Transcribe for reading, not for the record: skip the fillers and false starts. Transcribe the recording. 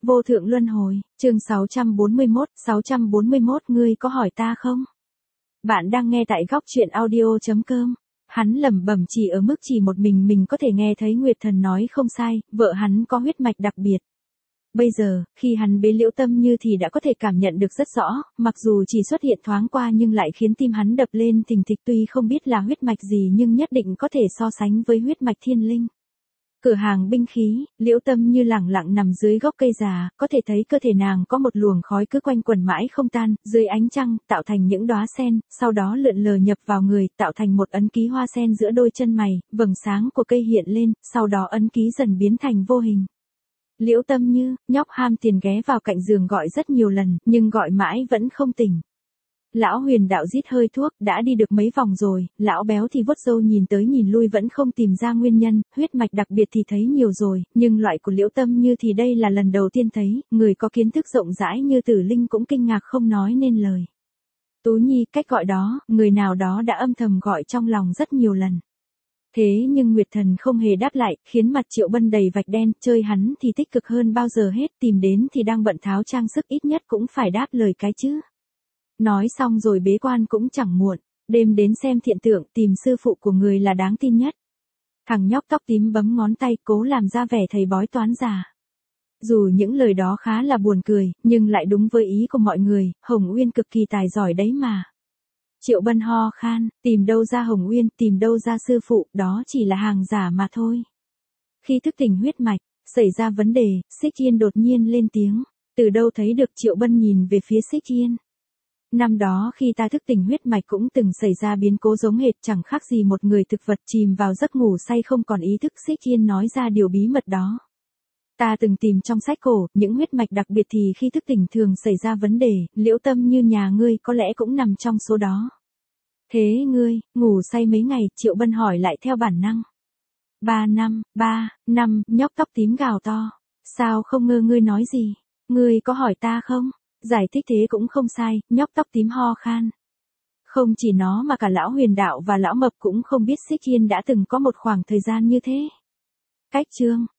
Vô thượng luân hồi, chương 641, ngươi có hỏi ta không? Bạn đang nghe tại góc truyện audio.com. Hắn lẩm bẩm chỉ ở mức chỉ một mình có thể nghe thấy Nguyệt Thần nói không sai, vợ hắn có huyết mạch đặc biệt. Bây giờ, khi hắn bế Liễu Tâm Như thì đã có thể cảm nhận được rất rõ, mặc dù chỉ xuất hiện thoáng qua nhưng lại khiến tim hắn đập lên thình thịch, tuy không biết là huyết mạch gì nhưng nhất định có thể so sánh với huyết mạch thiên linh. Cửa hàng binh khí, Liễu Tâm Như lẳng lặng nằm dưới gốc cây già, có thể thấy cơ thể nàng có một luồng khói cứ quanh quẩn mãi không tan, dưới ánh trăng, tạo thành những đóa sen, sau đó lượn lờ nhập vào người, tạo thành một ấn ký hoa sen giữa đôi chân mày, vầng sáng của cây hiện lên, sau đó ấn ký dần biến thành vô hình. Liễu Tâm Như, nhóc ham tiền ghé vào cạnh giường gọi rất nhiều lần, nhưng gọi mãi vẫn không tỉnh. Lão Huyền đạo rít hơi thuốc, đã đi được mấy vòng rồi, lão béo thì vuốt râu nhìn tới nhìn lui vẫn không tìm ra nguyên nhân, huyết mạch đặc biệt thì thấy nhiều rồi, nhưng loại của Liễu Tâm Như thì đây là lần đầu tiên thấy, người có kiến thức rộng rãi như Tử Linh cũng kinh ngạc không nói nên lời. Tú Nhi, cách gọi đó, người nào đó đã âm thầm gọi trong lòng rất nhiều lần. Thế nhưng Nguyệt Thần không hề đáp lại, khiến mặt Triệu Bân đầy vạch đen, chơi hắn thì tích cực hơn bao giờ hết, tìm đến thì đang bận tháo trang sức, ít nhất cũng phải đáp lời cái chứ. Nói xong rồi bế quan cũng chẳng muộn, đêm đến xem thiện tượng, tìm sư phụ của người là đáng tin nhất. Thằng nhóc tóc tím bấm ngón tay cố làm ra vẻ thầy bói toán già. Dù những lời đó khá là buồn cười, nhưng lại đúng với ý của mọi người, Hồng Uyên cực kỳ tài giỏi đấy mà. Triệu Bân ho khan, tìm đâu ra Hồng Uyên, tìm đâu ra sư phụ, đó chỉ là hàng giả mà thôi. Khi thức tỉnh huyết mạch, xảy ra vấn đề, Xích Yên đột nhiên lên tiếng, từ đâu thấy được. Triệu Bân nhìn về phía Xích Yên. Năm đó khi ta thức tỉnh huyết mạch cũng từng xảy ra biến cố giống hệt, chẳng khác gì một người thực vật chìm vào giấc ngủ say không còn ý thức. Xích Yên nói ra điều bí mật đó. Ta từng tìm trong sách cổ, những huyết mạch đặc biệt thì khi thức tỉnh thường xảy ra vấn đề, Liễu Tâm Như nhà ngươi có lẽ cũng nằm trong số đó. Thế ngươi, ngủ say mấy ngày? Triệu Bân hỏi lại theo bản năng. 3 năm, nhóc tóc tím gào to. Sao không ngơ, ngươi nói gì? Ngươi có hỏi ta không? Giải thích thế cũng không sai, nhóc tóc tím ho khan. Không chỉ nó mà cả lão Huyền đạo và lão Mập cũng không biết Xích Yên đã từng có một khoảng thời gian như thế. Cách chương,